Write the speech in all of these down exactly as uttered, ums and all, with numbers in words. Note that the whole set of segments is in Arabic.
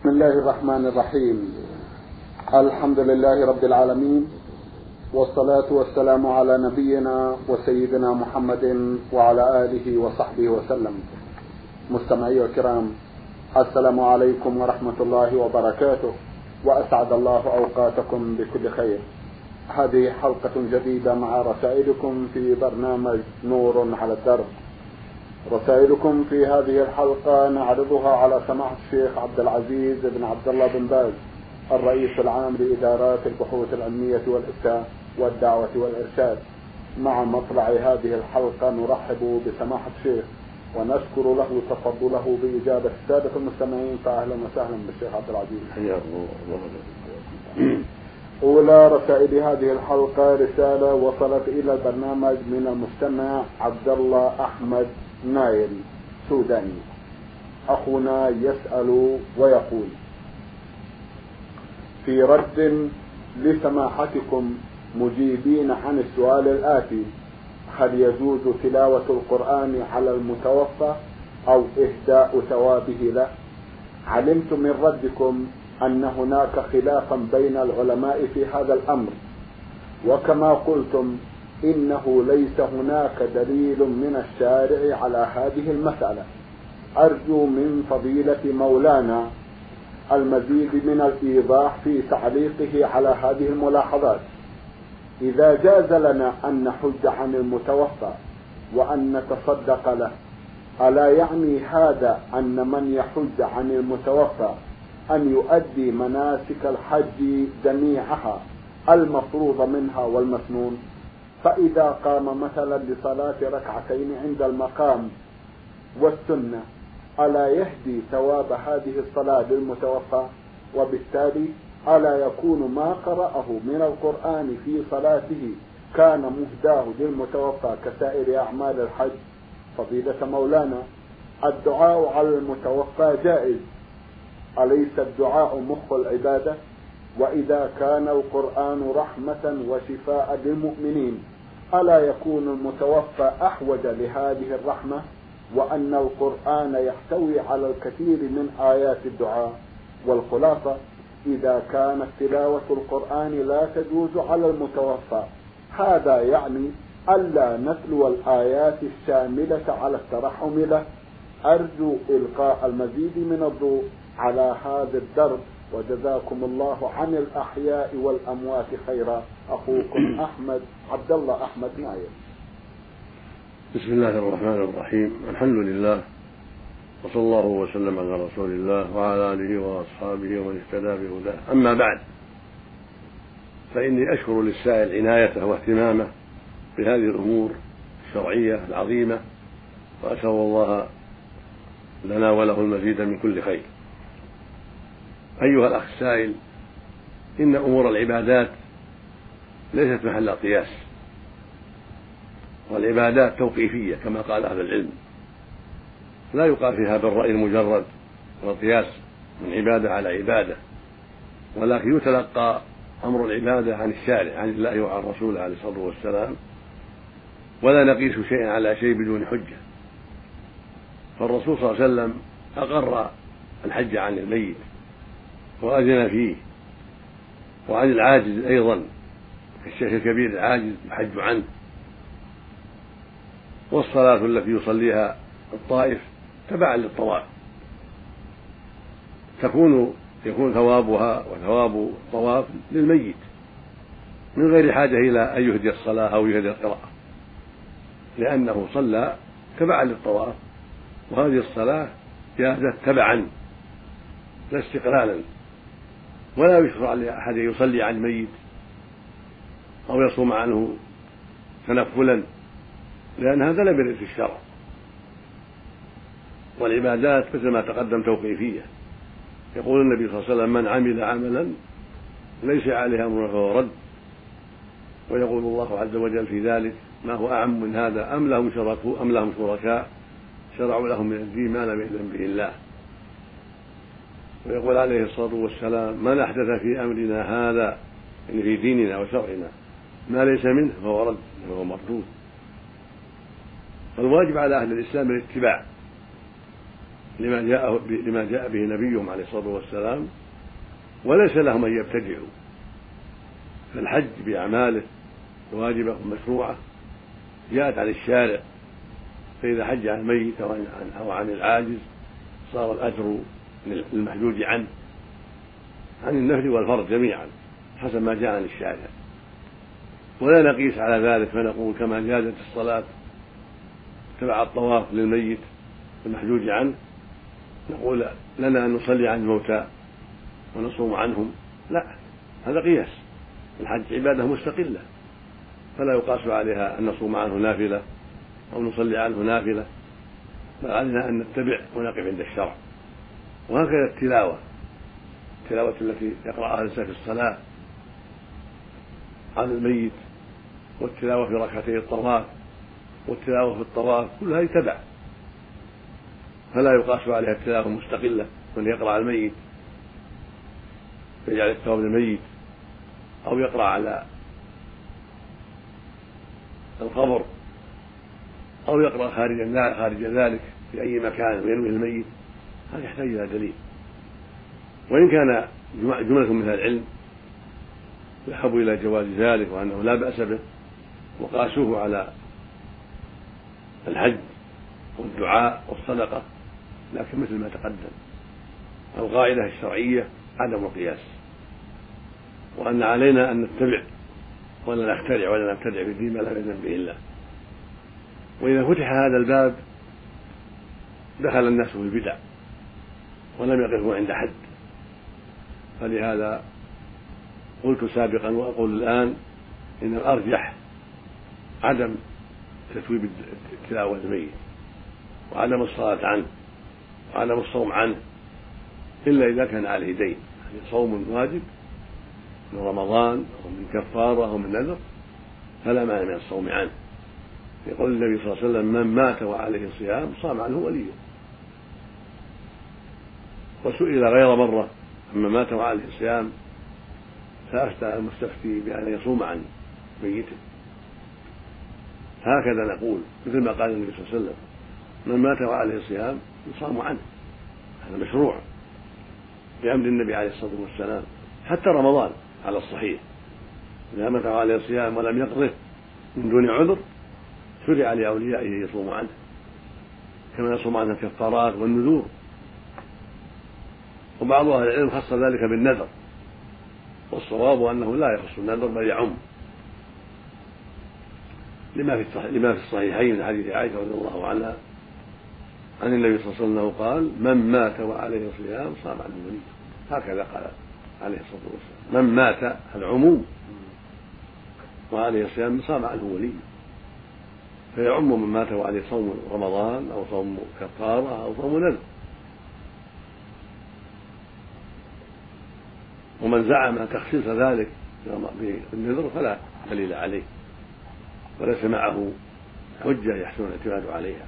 بسم الله الرحمن الرحيم. الحمد لله رب العالمين، والصلاة والسلام على نبينا وسيدنا محمد وعلى آله وصحبه وسلم. مستمعي الكرام، السلام عليكم ورحمة الله وبركاته، وأسعد الله أوقاتكم بكل خير. هذه حلقة جديدة مع رسائلكم في برنامج نور على الدرب. رسائلكم في هذه الحلقة نعرضها على سماحة الشيخ عبد العزيز بن عبد الله بن باز، الرئيس العام لإدارات البحوث العلمية والإفتاء والدعوة والإرشاد. مع مطلع هذه الحلقة نرحب بسماحة الشيخ ونشكر له تفضله بإجابة السادة المستمعين، فأهلا وسهلا بالشيخ عبد العزيز. حياكم الله. أولى رسائل هذه الحلقة رسالة وصلت إلى البرنامج من المستمع عبد الله أحمد نايل سوداني. أخونا يسأل ويقول: في رد لسماحتكم مجيبين عن السؤال الآتي: هل يجوز تلاوة القرآن على المتوفى أو إهداء ثوابه له؟ علمت من ردكم أن هناك خلافا بين العلماء في هذا الأمر، وكما قلتم إنه ليس هناك دليل من الشارع على هذه المسألة. أرجو من فضيلة مولانا المزيد من الإيضاح في تعليقه على هذه الملاحظات. إذا جاز لنا أن نحج عن المتوفى وأن نتصدق له، ألا يعني هذا أن من يحج عن المتوفى أن يؤدي مناسك الحج جميعها المفروض منها والمسنون؟ فإذا قام مثلا لصلاة ركعتين عند المقام والسنة، ألا يهدي ثواب هذه الصلاة للمتوفى؟ وبالتالي ألا يكون ما قرأه من القرآن في صلاته كان مهداه للمتوفى كسائر أعمال الحج؟ فضيلة مولانا، الدعاء على المتوفى جائز، أليس الدعاء مخ العبادة؟ وإذا كان القرآن رحمة وشفاء للمؤمنين، ألا يكون المتوفى أحوج لهذه الرحمة، وأن القرآن يحتوي على الكثير من آيات الدعاء؟ والخلاصة، إذا كانت تلاوة القرآن لا تجوز على المتوفى، هذا يعني ألا نتلو الآيات الشاملة على الترحم له. أرجو إلقاء المزيد من الضوء على هذا الدرب، وجزاكم الله عن الأحياء والأموات خيرا. أخوكم أحمد عبد الله أحمد نايل. بسم الله الرحمن الرحيم. الحمد لله، وصلى الله وسلم على رسول الله وعلى آله وأصحابه ومن اهتدى بهداه. أما بعد، فإني أشكر للسائل عنايته واهتمامه بهذه الأمور الشرعية العظيمة، وأسأل الله لنا وله المزيد من كل خير. أيها الأخ السائل، إن أمور العبادات ليست محل قياس، والعبادات توقيفية كما قال أهل العلم، لا يقال فيها بالرأي المجرد والقياس من عبادة على عبادة، ولكن يتلقى أمر العبادة عن الشارع، عن الله وعن رسوله عليه الصلاة والسلام، ولا نقيس شيئا على شيء بدون حجة. فالرسول صلى الله عليه وسلم أقر الحج عن الميت وأذن فيه، وعن العاجز أيضا، الشيخ الكبير العاجز يحج عنه. والصلاة التي يصليها الطائف تبعا للطواف تكون يكون ثوابها وثواب الطواف للميت من غير حاجة إلى أن يهدي الصلاة أو يهدي القراءة، لأنه صلى تبعا للطواف، وهذه الصلاة جازت تبعا لا استقلالا. ولا يشرع لأحد يصلي عن ميت أو يصوم عنه تنفلا، لأن هذا لم يرد في الشرع. والعبادات مثل ما تقدم توقيفية. يقول النبي صلى الله عليه وسلم: من عمل عملا ليس عليه أمرنا فهو رد. ويقول الله عز وجل في ذلك: ما هو أعم من هذا، أم لهم شركاء أم لهم شركاء شرعوا لهم من الدين ما لم يأذن به الله. ويقول عليه الصلاة والسلام: من أحدث في أمرنا هذا، يعني في ديننا وشرعنا، ما ليس منه فهو رد، فهو مردود. فالواجب على أهل الإسلام الاتباع لما جاء لما جاء به نبيهم عليه الصلاة والسلام، وليس لهم أن يبتدعوا. فالحج بأعماله واجبة ومشروعة جاءت عن الشارع، فإذا حج عن الميت أو عن العاجز صار الأجر للمحجوج عنه عن النفل والفرض جميعا حسب ما جاء عن الشارع. ولا نقيس على ذلك فنقول كما جازت الصلاة تبع الطواف للميت المحجوج عنه نقول لنا أن نصلي عن الموتى ونصوم عنهم، لا، هذا قياس. الحج عبادة مستقلة فلا يقاس عليها أن نصوم عنه نافلة أو نصلي عنه نافلة، بل علينا أن نتبع ونقف عند الشرع. وهكذا التلاوة التلاوة التي يقرأها الإنسان في الصلاة عن الميت، والتلاوة في ركعتي الطواف، والتلاوة في الطواف، كلها يتبع، فلا يقاس عليها التلاوة مستقلة. من يقرأ على الميت يجعل الثواب للميت، أو يقرأ على القبر، أو يقرأ خارج خارج ذلك في أي مكان وينوي الميت، هذا يحتاج إلى دليل. وإن كان جملة من العلم ذهبوا إلى جواز ذلك وأنه لا بأس به وقاسوه على الحج والدعاء والصدقة، لكن مثل ما تقدم القاعدة الشرعية عدم القياس، وأن علينا أن نتبع ولا نخترع ولا نبتدع في الدين ما لا يأذن به الله. وإذا فتح هذا الباب دخل الناس في البدع ولم يقفوا عند حد. فلهذا قلت سابقا وأقول الآن إن الأرجح عدم تثويب التلاوة الميت وعدم الصلاة عنه وعدم الصوم عنه، إلا إذا كان عليه دين، يعني صوم واجب من رمضان أو من كفارة أو من نذر فلا مانع من الصوم عنه. يقول النبي صلى الله عليه وسلم: من مات وعليه صيام صام عنه وليه. وسئل غير مرة من مات وعليه صيام فأفتى المستفتي بأن يصوم عن ميته. هكذا نقول مثل ما قال النبي صلى الله عليه وسلم: من مات وعليه صيام يصام عنه. هذا مشروع بأمر النبي عليه الصلاة والسلام. حتى رمضان على الصحيح إذا مات وعليه صيام ولم يقضه من دون عذر شرع لأوليائه يصوم عنه، كما يصوم عنه الكفارات والنذور. وبعض أهل العلم خص ذلك بالنذر، والصواب أنه لا يخص النذر بل يعم، لما في لما في الصحيحين من حديث عائشة رضي الله عنها عن النبي صلى الله عليه وسلم قال: من مات وعليه صيام صام عنه وليه. هكذا قال عليه الصلاة والسلام: من مات العموم وعليه صيام صام عنه وليه، فيعم من مات وعليه صوم رمضان أو صوم كفارة أو صوم نذر. ومن زعم تخصيص ذلك بالنذر فلا دليل عليه وليس معه حجة يحسن الاعتماد عليها.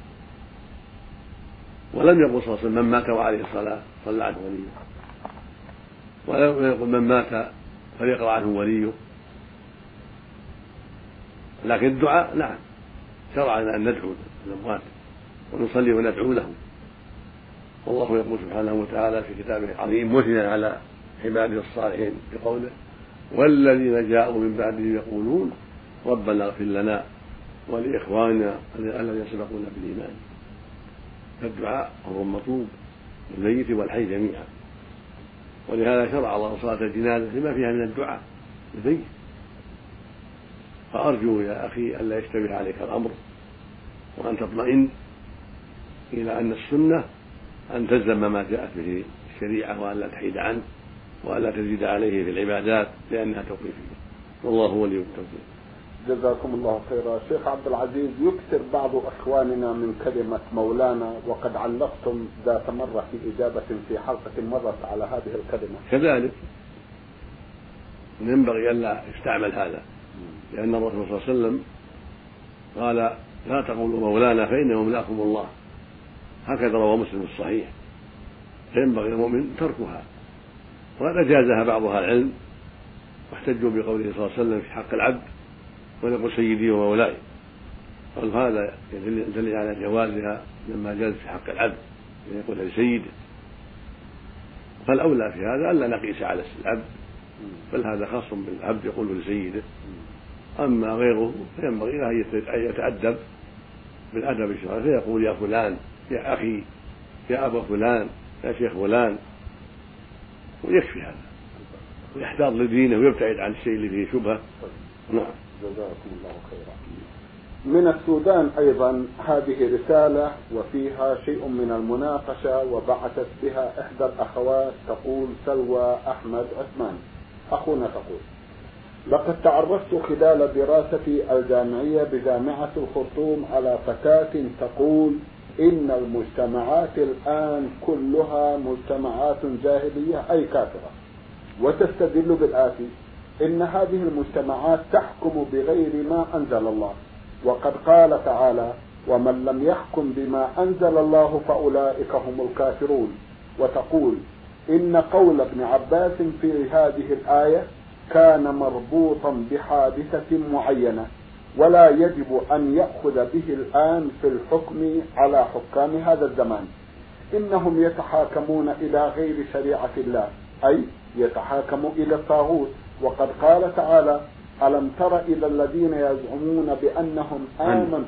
ولم يقل صلى الله عليه وسلم: من مات وعليه صلاة صلى عنه وليه، ولم يقل: من مات فليقرأ عنه وليه. لكن الدعاء نعم شرع لنا أن ندعو الأموات ونصلي وندعو لهم. والله يقول سبحانه وتعالى في كتابه العظيم مثنى على عباده الصالحين بقوله: والذين جاءوا من بعدهم يقولون ربنا اغفر لنا ولإخواننا الذين سبقونا بالإيمان. فالدعاء هو المطلوب للميت والحي جميعا، ولهذا شرع الله صلاة الجنازة لما فيها من الدعاء للميت. فأرجو يا أخي ألا يشتبه عليك الأمر، وأن تطمئن إلى أن السنة أن تلزم ما جاءت به الشريعة وأن لا تحيد عنه وأن لا تزيد عليه في العبادات لأنها توقيفية، والله ولي التوفيق. جزاكم الله خيرا. شيخ عبد العزيز، يكثر بعض إخواننا من كلمة مولانا، وقد علقتم ذات مرة في إجابة في حلقة مرت على هذه الكلمة. كذلك ينبغي ألا يستعمل هذا، لأن الرسول صلى الله عليه وسلم قال: لا تقولوا مولانا فإنه مولاكم الله. هكذا روى مسلم الصحيح. فينبغي المؤمن تركها، وقد أجازها بعض أهل العلم واحتجوا بقوله صلى الله عليه وسلم في حق العبد: ونقول سيدي ومولاي. قال هذا يدل على جوازها لما جاز في حق العبد، يقول لسيده، فالأولى في هذا ألا نقيس على العبد، بل هذا خاص بالعبد يقول لسيده. أما غيره فينبغي له أن يتأدب بالأدب الشرعي فيقول يا فلان، يا أخي، يا أبا فلان، يا شيخ فلان، ويكفي هذا، ويحتاط لدينه ويبتعد عن الشيء اللي فيه شبهة. نعم. جزاكم الله خيرا. من السودان أيضا هذه رسالة وفيها شيء من المناقشة، وبعثت بها إحدى الأخوات تقول سلوى أحمد عثمان. أخونا تقول: لقد تعرفت خلال دراستي الجامعية بجامعة الخرطوم على فتاة تقول إن المجتمعات الآن كلها مجتمعات جاهلية أي كافرة، وتستدل بالآتي: إن هذه المجتمعات تحكم بغير ما أنزل الله، وقد قال تعالى: ومن لم يحكم بما أنزل الله فأولئك هم الكافرون. وتقول إن قول ابن عباس في هذه الآية كان مربوطا بحادثة معينة، ولا يجب أن يأخذ به الآن في الحكم على حكام هذا الزمان، إنهم يتحاكمون إلى غير شريعة الله، أي يتحاكموا إلى الطاغوت. وقد قال تعالى: ألم تر إلى الذين يزعمون بأنهم آمنوا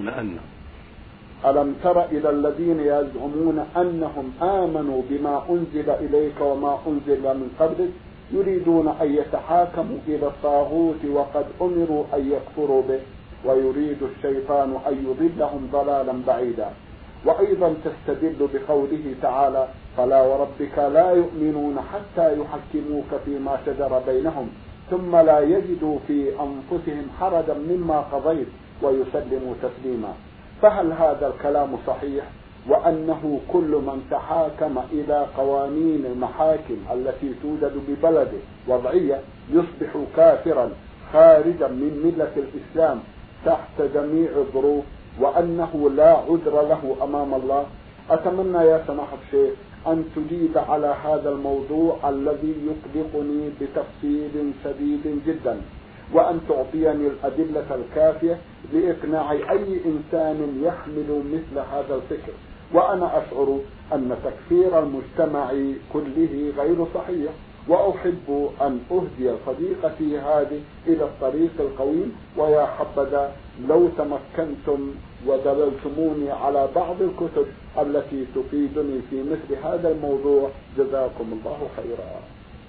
ألم تر إلى الذين يزعمون أنهم آمنوا بما أنزل إليك وما أنزل من قبلك يريدون أن يتحاكموا إلى الطاغوت وقد أمروا أن يكفروا به، ويريد الشيطان أن يضلهم ضلالا بعيدا. وأيضا تستدل بقوله تعالى: فلا وربك لا يؤمنون حتى يحكموك فيما شجر بينهم ثم لا يجدوا في أنفسهم حرجا مما قضيت ويسلموا تسليما. فهل هذا الكلام صحيح، وأنه كل من تحاكم إلى قوانين المحاكم التي توجد ببلده وضعية يصبح كافرا خارجا من ملة الإسلام تحت جميع الظروف، وأنه لا عذر له أمام الله؟ أتمنى يا سماحة الشيخ أن تجيب على هذا الموضوع الذي يقلقني بتفصيل شديد جدا، وأن تعطيني الأدلة الكافية لإقناع أي إنسان يحمل مثل هذا الفكر. وأنا أشعر أن تكفير المجتمع كله غير صحيح، وأحب أن أهدي صديقتي هذه إلى الطريق القويم، ويا حبذا لو تمكنتم ودللتموني على بعض الكتب التي تفيدني في مثل هذا الموضوع، جزاكم الله خيرا.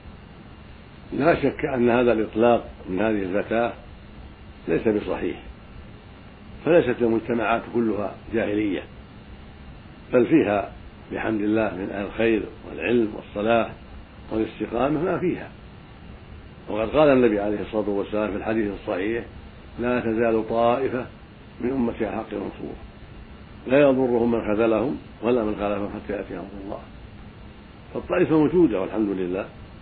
لا شك أن هذا الإطلاق من هذه الفتاة ليس بصحيح، فليست المجتمعات كلها جاهلية، بل فيها بحمد الله من أهل الخير والعلم والصلاح والاستقامة ما فيها. وقد قال النبي عليه الصلاة والسلام في الحديث الصحيح: لا تزال طائفة من أمتي على حق منصور لا يضرهم من خذلهم ولا من خالفهم حتى يأتي أمر الله. فالطائفة موجودة والحمد لله،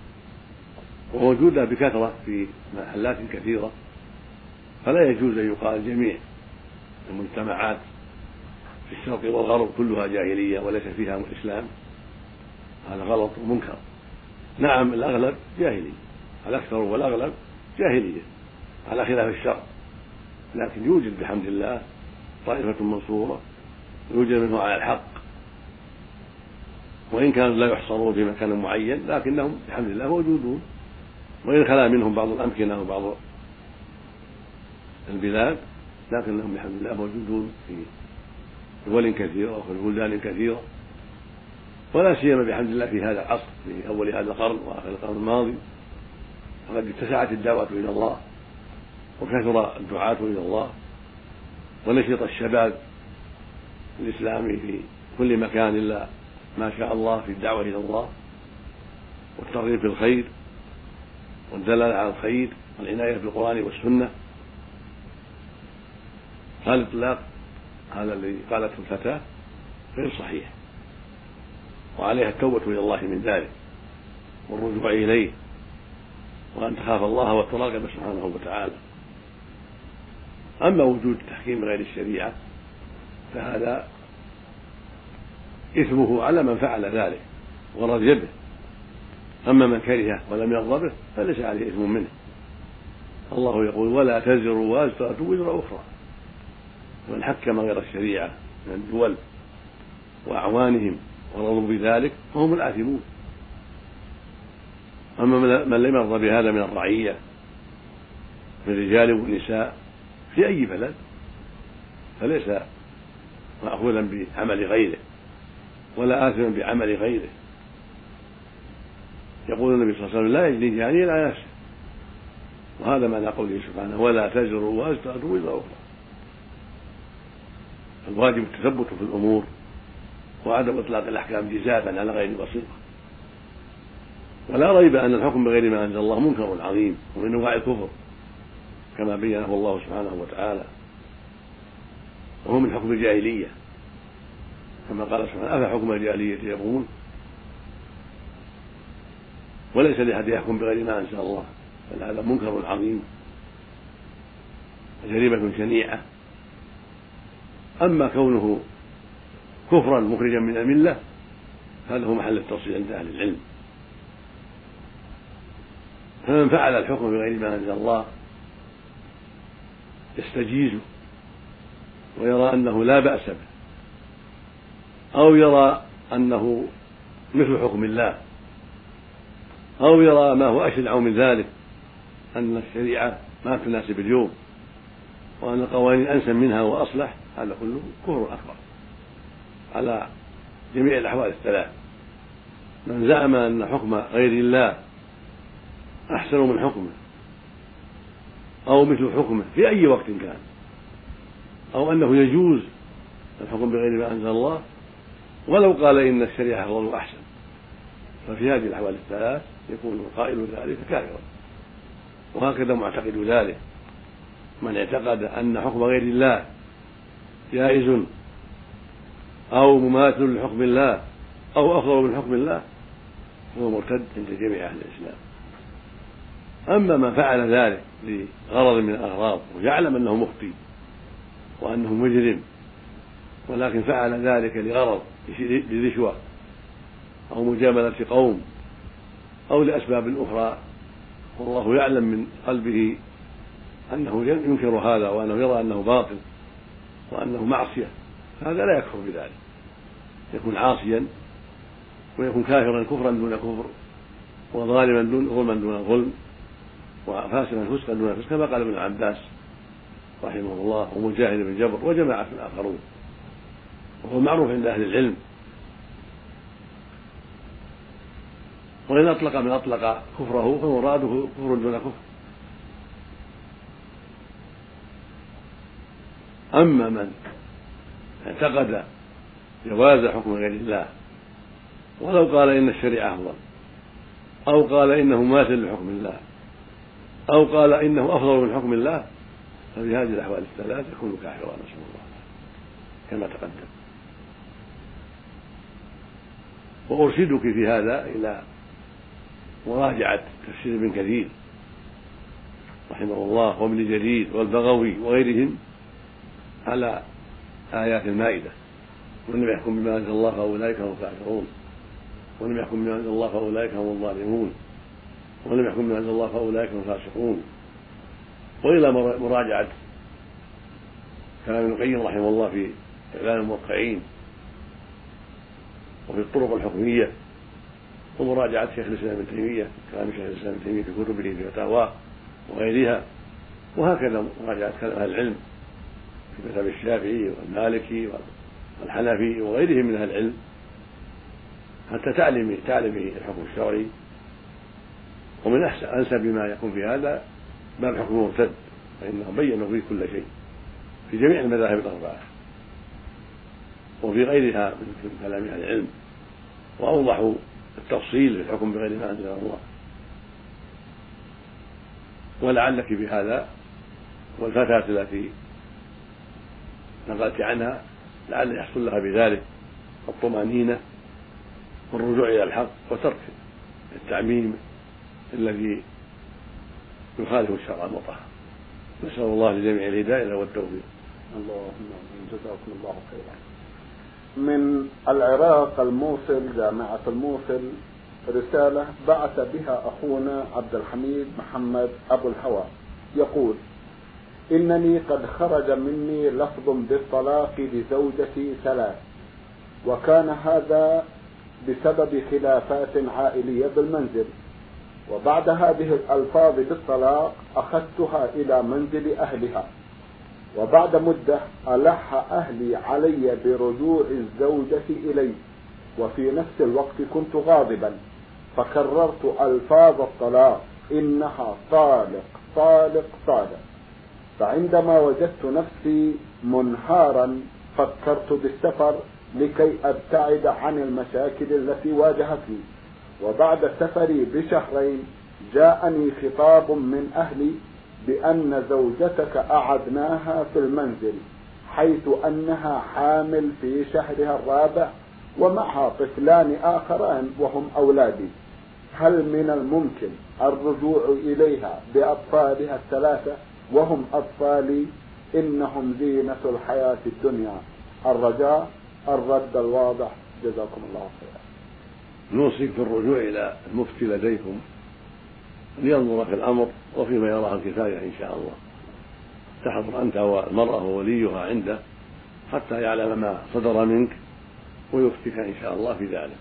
وموجودة بكثرة في محلات كثيرة، فلا يجوز أن يقال جميع المجتمعات في الشرق والغرب كلها جاهلية وليس فيها إسلام، هذا غلط ومنكر. نعم الأغلب جاهلي، الأكثر والأغلب جاهلية على خلاف الشرع، لكن يوجد بحمد الله طائفة منصورة يوجد منه على الحق، وإن كانوا لا يحصرون في مكان معين لكنهم بحمد الله موجودون، وإن خلا منهم بعض الأمكنة وبعض البلاد لكنهم بحمد الله موجودون في دول كثيرة وفي بلدان كثيرة، ولا سيما بحمد الله في هذا العصر في أول هذا القرن وآخر القرن الماضي، فقد اتسعت الدعوة إلى الله وكثر الدعاة إلى الله ونشط الشباب الإسلامي في كل مكان إلا ما شاء الله في الدعوة إلى الله والترغيب في الخير والدلالة على الخير والعناية بالقرآن والسنة. هذا الإطلاق هذا الذي قالته الفتاة غير صحيح، وعليها التوبة إلى الله من ذلك والرجوع إليه، وأن تخاف الله وتراقب سبحانه وتعالى. أما وجود تحكيم غير الشريعة فهذا إثمه على من فعل ذلك ورضي به، أما من كرهه ولم يرضى به فليس عليه إثم منه. الله يقول: ولا تزر وازرة وزر أخرى. من حكم غير الشريعة من الدول وأعوانهم ورضوا بذلك فهم الآثمون. أما من لم يرضى بهذا من الرعية من الرجال والنساء في أي بلد فليس مأخوذا بعمل غيره ولا آثما بعمل غيره. يقول النبي صلى الله عليه وسلم لا يجني جاني لا نفسه، وهذا معنى قوله سبحانه ولا تزر وازرة وزر أخرى. الواجب التثبت في الأمور وعدم إطلاق الأحكام جزافا على غير بصيرة. ولا ريب أن الحكم بغير ما أنزل الله منكر عظيم ومن أنواع الكفر كما بينه الله سبحانه وتعالى، وهو من حكم الجاهلية كما قال سبحانه أفحكم الجاهلية يبغون وليس لأحد يحكم بغير ما أنزل الله، بل هذا منكر عظيم جريمة شنيعة. أما كونه كفرا مخرجا من الملة هذا هو محل التفصيل عند أهل العلم. فمن فعل الحكم بغير ما أنزل الله يستجيز ويرى أنه لا بأس به، أو يرى أنه مثل حكم الله، أو يرى ما هو أشنع من ذلك أن الشريعة ما تناسب اليوم وأن القوانين أنسب منها وأصلح، هذا كله كفر أكبر على جميع الأحوال الثلاث. من زعم أن حكم غير الله أحسن من حكمه أو مثل حكمه في أي وقت كان، أو أنه يجوز الحكم بغير ما أنزل الله ولو قال إن الشريعة أفضل وأحسن، ففي هذه الأحوال الثلاث يكون قائل ذلك كافرا. وهكذا معتقد ذلك من اعتقد أن حكم غير الله جائز أو مماثل لحكم الله أو أفضل من حكم الله هو مرتد عند جميع أهل الإسلام. أما من فعل ذلك لغرض من الأغراض ويعلم أنه مخطئ وأنه مجرم ولكن فعل ذلك لغرض لرشوة أو مجاملة قوم أو لأسباب أخرى والله يعلم من قلبه أنه ينكر هذا وأنه يرى أنه باطل وأنه معصية، هذا لا يكفر بذلك، يكون عاصيا ويكون كافرا كفرا دون كفر وظالما دون ظلما دون ظلم وفاسقا فسقا دون فسق كما قال ابن عباس رحمه الله ومجاهد بن جبر وجماعة آخرون. وهو معروف عند أهل العلم. وإن أطلق من أطلق كفره فمراده كفر دون كفر. أما من اعتقد جواز حكم غير الله ولو قال إن الشريعة أفضل أو قال إنه ماثل لحكم الله أو قال إنه أفضل من حكم الله ففي هذه الأحوال الثلاث يكون كافرا نسأل الله كما تقدم. وأرشدك في هذا إلى مراجعة تفسير ابن كثير رحمه الله وابن جرير والبغوي وغيرهم على آيات المائدة ومن لم يحكم بما أنزل الله فأولئك هم الكافرون ومن لم يحكم بما أنزل الله فأولئك هم الظالمون ومن لم يحكم بما أنزل الله فأولئك هم الفاسقون، وإلى مراجعة كلام ابن القيم رحمه الله في إعلان الموقعين وفي الطرق الحكمية ومراجعة شيخ الإسلام ابن تيمية كلام شيخ الإسلام ابن تيمية في كتبه في فتاواه وغيرها، وهكذا مراجعة كلام أهل العلم في كتاب الشافعي والمالكي والحنفي وغيرهم من أهل العلم حتى تعلم تعلم الحكم الشرعي. ومن أحسن أنسب بما يكون في هذا باب حكم المرتد فإنهم بينوا فيه كل شيء في جميع المذاهب الأربعة وفي غيرها من كلام أهل العلم وأوضحوا التفصيل في الحكم بغير ما أنزل الله. ولعلك بهذا والفتاة التي نقلت عنها لعل يحصل لها بذلك الطمأنينة والرجوع إلى الحق وترك التعميم الذي يخالف الشرع المطهر. نسأل الله لجميع الهداية والتوفيق. اللهم جزاكم الله خيرا. من العراق الموصل جامعة الموصل رسالة بعث بها أخونا عبد الحميد محمد أبو الهوى يقول: إنني قد خرج مني لفظ بالطلاق لزوجتي ثلاث وكان هذا بسبب خلافات عائلية بالمنزل. وبعد هذه الألفاظ بالطلاق أخذتها إلى منزل أهلها، وبعد مدة ألح أهلي علي برجوع الزوجة إلي، وفي نفس الوقت كنت غاضبا، فكررت ألفاظ الطلاق: إنها طالق طالق طالق. فعندما وجدت نفسي منهارا فكرت بالسفر لكي أبتعد عن المشاكل التي واجهتني. وبعد سفري بشهرين جاءني خطاب من أهلي بأن زوجتك أعدناها في المنزل، حيث أنها حامل في شهرها الرابع ومعها طفلان آخران وهم أولادي. هل من الممكن الرجوع إليها بأطفالها الثلاثة وهم أطفالي؟ إنهم زينة الحياة الدنيا. الرجاء الرد الواضح، جزاكم الله خيرا. نوصيك بالرجوع إلى المفتي لديكم لينظر في الأمر وفيما يراه الكفاية إن شاء الله. تحضر أنت والمرأة ووليها عنده حتى يعلم ما صدر منك ويفتك إن شاء الله في ذلك.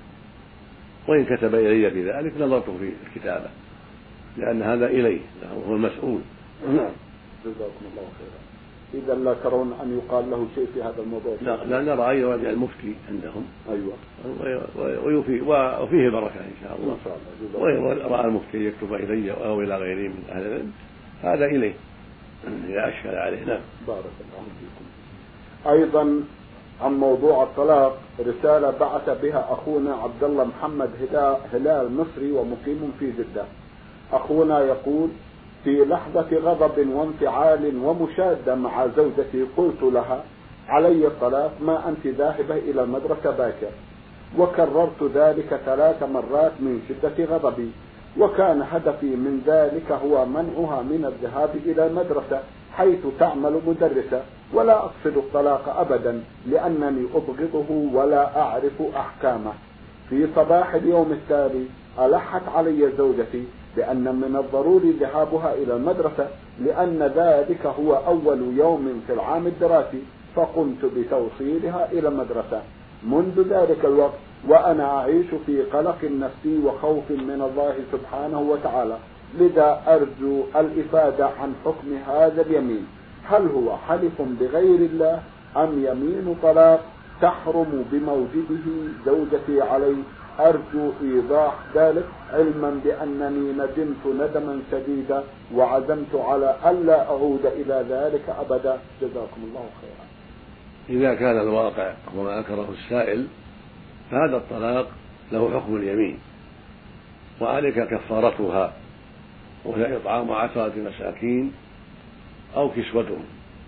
وإن كتب إلي بذلك نظرت في الكتابة، لأن هذا إليه هو المسؤول. نعم جزاكم الله خيرا. إذا لا ترون أن يقال له شيء في هذا الموضوع؟ لا, لا نرى أن يراجع المفتي عندهم. أيوة. ويفيه وفيه بركة إن شاء الله. إن شاء الله. وإن رأى المفتي يكتب إلي أو إلى غيره من أهل العلم هذا إليه إذا أشكل عليه. نعم. بارك الله فيكم. أيضا عن موضوع الطلاق رسالة بعث بها أخونا عبد الله محمد هلال مصري ومقيم في جدة. أخونا يقول: في لحظة غضب وانفعال ومشادة مع زوجتي قلت لها: علي الطلاق، ما أنت ذاهبة إلى المدرسة باكر. وكررت ذلك ثلاث مرات من شدة غضبي، وكان هدفي من ذلك هو منعها من الذهاب إلى المدرسة حيث تعمل مدرسة، ولا أقصد الطلاق أبدا لأنني أبغضه ولا أعرف أحكامه. في صباح اليوم التالي ألحت علي زوجتي بأن من الضروري ذهابها إلى المدرسة لأن ذلك هو أول يوم في العام الدراسي، فقمت بتوصيلها إلى المدرسة. منذ ذلك الوقت وأنا أعيش في قلق نفسي وخوف من الله سبحانه وتعالى، لذا أرجو الإفادة عن حكم هذا اليمين. هل هو حلف بغير الله أم يمين طلاق تحرم بموجبه زوجتي علي؟ أرجو إيضاح ذلك، علما بأنني ندمت ندما شديدا وعزمت على ألا أعود إلى ذلك أبدا. جزاكم الله خيرا. إذا كان الواقع وما أنكره السائل فهذا الطلاق له حكم اليمين، وعليك كفارتها وهي إطعام عشرة مساكين أو كسوتهم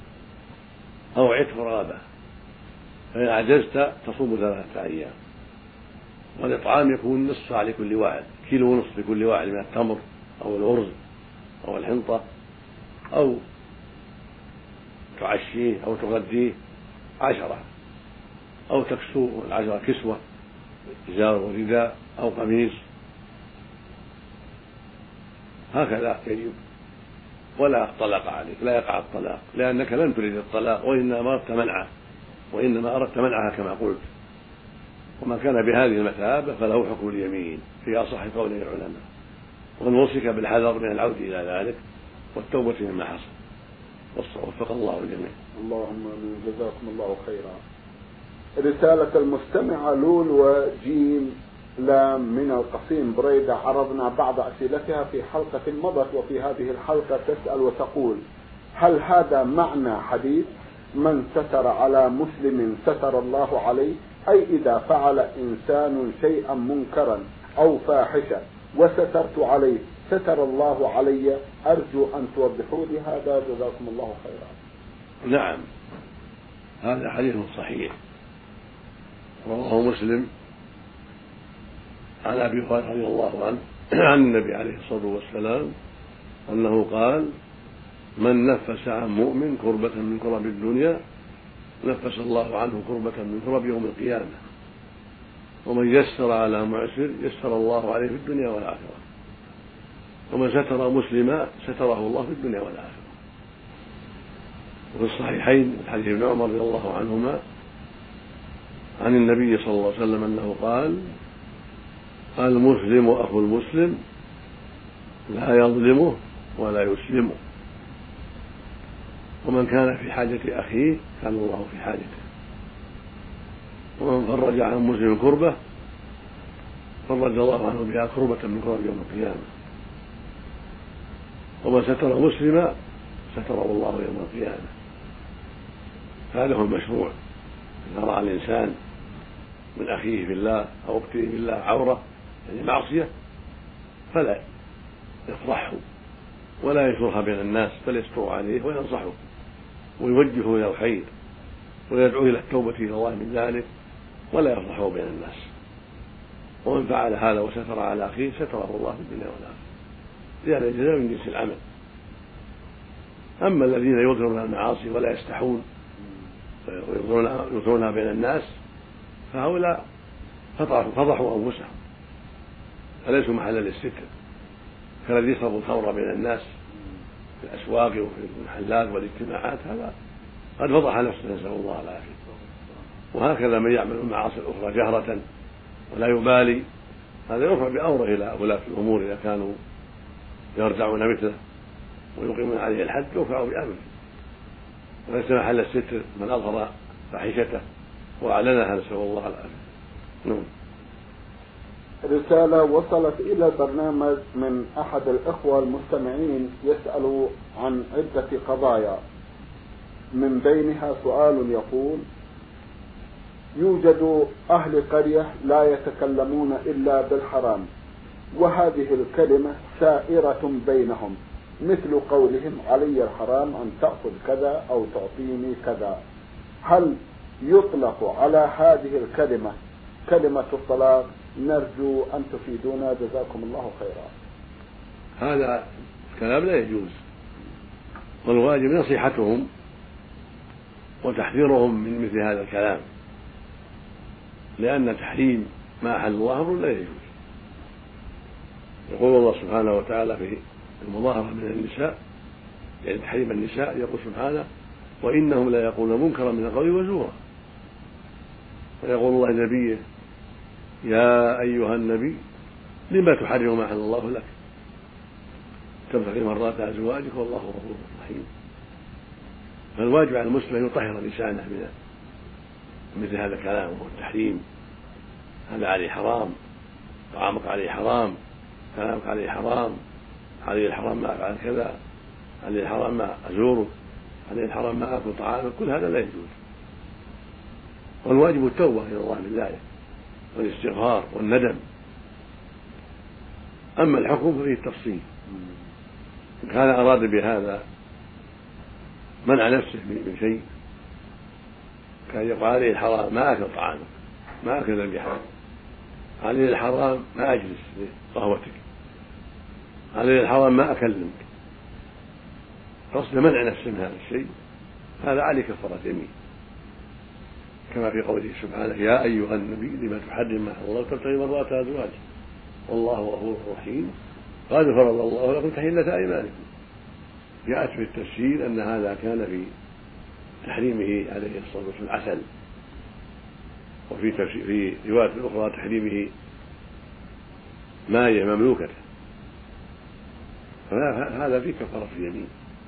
أو عتق رقبة، فإن عجزت تصوم ثلاثة أيام. والإطعام يكون نصف على كل واحد، كيلو ونصف لكل واحد من التمر أو الأرز أو الحنطة، أو تعشيه أو تغديه عشرة، أو تكسو العشرة كسوة إزار ورداء أو قميص، هكذا يجب. ولا طلاق عليك، لا يقع الطلاق، لأنك لم تريد الطلاق وإنما أردت منعه وإنما أردت منعها كما قلت. وما كان بهذه المثابة فله حكم اليمين في أصح قول العلماء، ونوصيك بالحذر من العود إلى ذلك والتوبة مما حصل. وفق الله الجميع. اللهم آمين. جزاكم الله خيرا. رسالة المستمع لول وجيم لام من القصيم بريدة، عرضنا بعض أسئلتها في حلقة مضت، وفي هذه الحلقة تسأل وتقول: هل هذا معنى حديث من ستر على مسلم ستر الله عليه؟ أي إذا فعل إنسان شيئا منكرا أو فاحشة وسترت عليه ستر الله علي؟ أرجو أن توضحوا لي هذا، جزاكم الله خيرا. نعم، هذا حديث صحيح رواه مسلم عن أبي هريرة رضي الله عنه عن النبي عليه الصلاة والسلام أنه قال: من نفس عن مؤمن كربة من كرب الدنيا نفس الله عنه كربة من كرب يوم القيامة، ومن يسر على معسر يسر الله عليه في الدنيا والآخرة، ومن ستر مسلما ستره الله في الدنيا والآخرة. وفي الصحيحين من حديث ابن عمر رضي الله عنهما عن النبي صلى الله عليه وسلم أنه قال: المسلم أخو المسلم لا يظلمه ولا يسلمه، ومن كان في حاجة أخيه كان الله في حاجته، ومن فرج عن مسلم كربة فرج الله عنه بها كربة من كرب يوم القيامة، ومن ستر مسلما ستره الله يوم القيامة. هذا هو المشروع. إذا رأى الإنسان من أخيه في الله أو أخته في الله عورة يعني معصية فلا يفضحه ولا يشرها بين الناس، بل يستر عليه وينصحه ويوجهه إلى الخير ويدعو إلى التوبة إلى الله من ذلك، ولا يفضحه بين الناس. ومن فعل هذا وستر على أخيه ستره الله في الدنيا والآخرة، لأن الجزاء من جنس العمل. أما الذين يظهرون المعاصي ولا يستحون ويظهرونها بين الناس فهؤلاء فضحوا أنفسهم فليسوا محلا للستر، كالذي يشرب الخمر بين الناس في الأسواق وفي المحلات والاجتماعات، هذا قد فضح نفسه نسأل الله العافية. وهكذا من يعمل المعاصي الأخرى جهرة ولا يبالي، هذا يرفع بأمره إلى ولاة الأمور إذا كانوا يرجعون مثله ويقيمون عليه الحد، يرفع بأمره، وليس محل الستر من أظهر فاحشته وأعلنها نسأل الله العافية. نعم. رسالة وصلت إلى البرنامج من أحد الإخوة المستمعين يسأل عن عدة قضايا، من بينها سؤال يقول: يوجد أهل قرية لا يتكلمون إلا بالحرام، وهذه الكلمة سائرة بينهم، مثل قولهم علي الحرام أن تأخذ كذا أو تعطيني كذا. هل يطلق على هذه الكلمة كلمة الطلاق؟ نرجو أن تفيدونا جزاكم الله خيرا. هذا الكلام لا يجوز، والواجب نصيحتهم وتحذيرهم من مثل هذا الكلام، لأن تحريم ما أحل الله أمر لا يجوز. يقول الله سبحانه وتعالى في المظاهرة من النساء، يعني تحريم النساء، يقول سبحانه: وإنهم لا يقولون منكرا من القول وزورا. ويقول الله لنبيه: يا أيها النبي لما تحرم ما أحل الله لك تبتغي مرات أزواجك والله غفور رحيم. فالواجب على المسلم أن يطهر لسانه من مثل هذا الكلام وهو التحريم. هذا عليه حرام، طعامك عليه حرام، كلامك عليه حرام، عليه الحرام ما أفعل كذا، عليه الحرام ما أزورك، عليه الحرام ما أكل طعامك، كل هذا لا يجوز. والواجب التوبة إلى الله من ذلك والاستغفار والندم. أما الحكم ففيه التفصيل، إن كان أراد بهذا منع نفسه من شيء، كان يقول عليه الحرام ما أكل طعامك، ما أكل ذبيحتك، عليه الحرام ما أجلس لقهوتك، عليه الحرام ما أكلمك، قصد منع نفسه من هذا الشيء، هذا عليه كفارة يمين، كما في قوله سبحانه: يا أيها النبي لما تحرم ما أحل الله تبتغي مرضات أزواجك والله غفور رحيم قد فرض الله لكم تحلة أيمانكم. جاءت في التفسير أن هذا كان في تحريمه عليه الصلاة والسلام العسل، وفي تفسير في رواية أخرى تحريمه ماية مملوكة، فهذا في كفارة اليمين.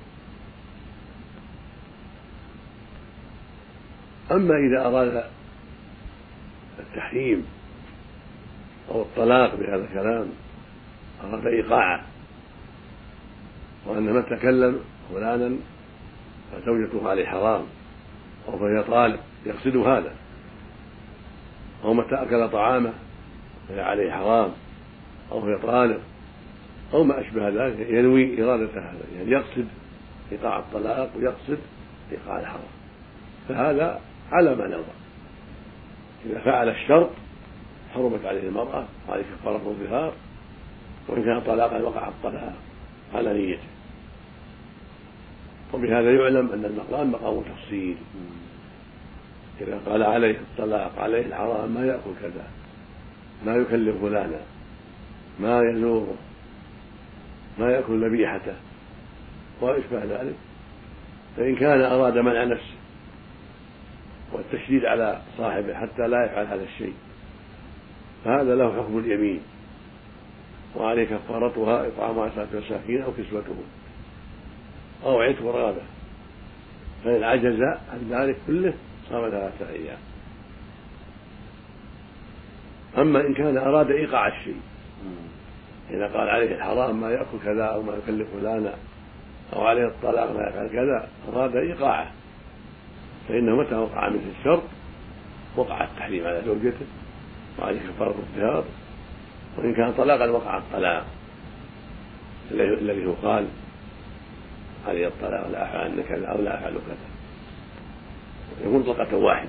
أما إذا أراد التحريم أو الطلاق بهذا الكلام، أراد إيقاعه، وأن من تكلم فلانا فزوجته عليه حرام أو فهي طالق يقصد هذا، أو متى أكل طعامه فهي عليه حرام أو فهي طالق أو ما أشبه ذلك، ينوي إرادة هذا، يعني يقصد إيقاع الطلاق ويقصد إيقاع الحرام، فهذا على ما نرضى. إذا فعل الشرط حرمت عليه المرأة وعليه كفارة الظهار، وإن كان طلاقا وقع الطلاق على نيته. وبهذا يعلم أن المقام مقام تفصيل. إذا قال عليه الطلاق عليه الحرام ما يأكل كذا، ما يكلم فلانا، ما يزوره، ما يأكل ذبيحته وإشبه ذلك، فإن كان أراد منع نفسه والتشديد على صاحبه حتى لا يفعل هذا الشيء، فهذا له حكم اليمين، وعليه كفارتها إطعام عشرة مساكين أو كسوتهم أو عتق رغبة، فإن عجز عن ذلك كله صام ثلاثة أيام. أما إن كان أراد إيقاع الشيء، إذا قال عليه الحرام ما يأكل كذا أو ما يكلف فلانا أو عليه الطلاق ما يفعل كذا، أراد إيقاعه، فإنه متى وقع مثل الشرط وقع التحريم على زوجته وعليه كفارة الظهار. وإن كان طلاقا وقع الطلاق الذي هو قال عليه الطلاق لا أفعل كذا أو لا أفعل كذا، يكون طلقة واحدة،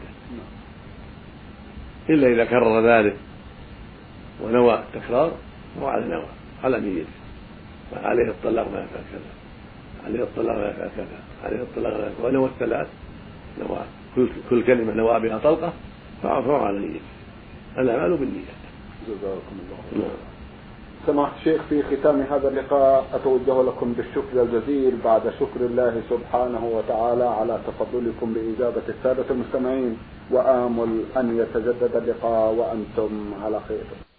إلا إذا كرر ذلك ونوى التكرار هو على نوى على نيته، عليه الطلاق ما يفعل كذا، عليه الطلاق ما يفعل كذا، عليه الطلاق ما يفعل، ونوى الثلاث نوى كل, كل كلمة نوى بها طلقة فهو على نيته، الأعمال بالنيات. جزاكم الله خيرا. سماحة الشيخ، في ختام هذا اللقاء أتوجه لكم بالشكر الجزيل بعد شكر الله سبحانه وتعالى على تفضلكم بإجابة السادة المستمعين، وآمل أن يتجدد اللقاء وأنتم على خير.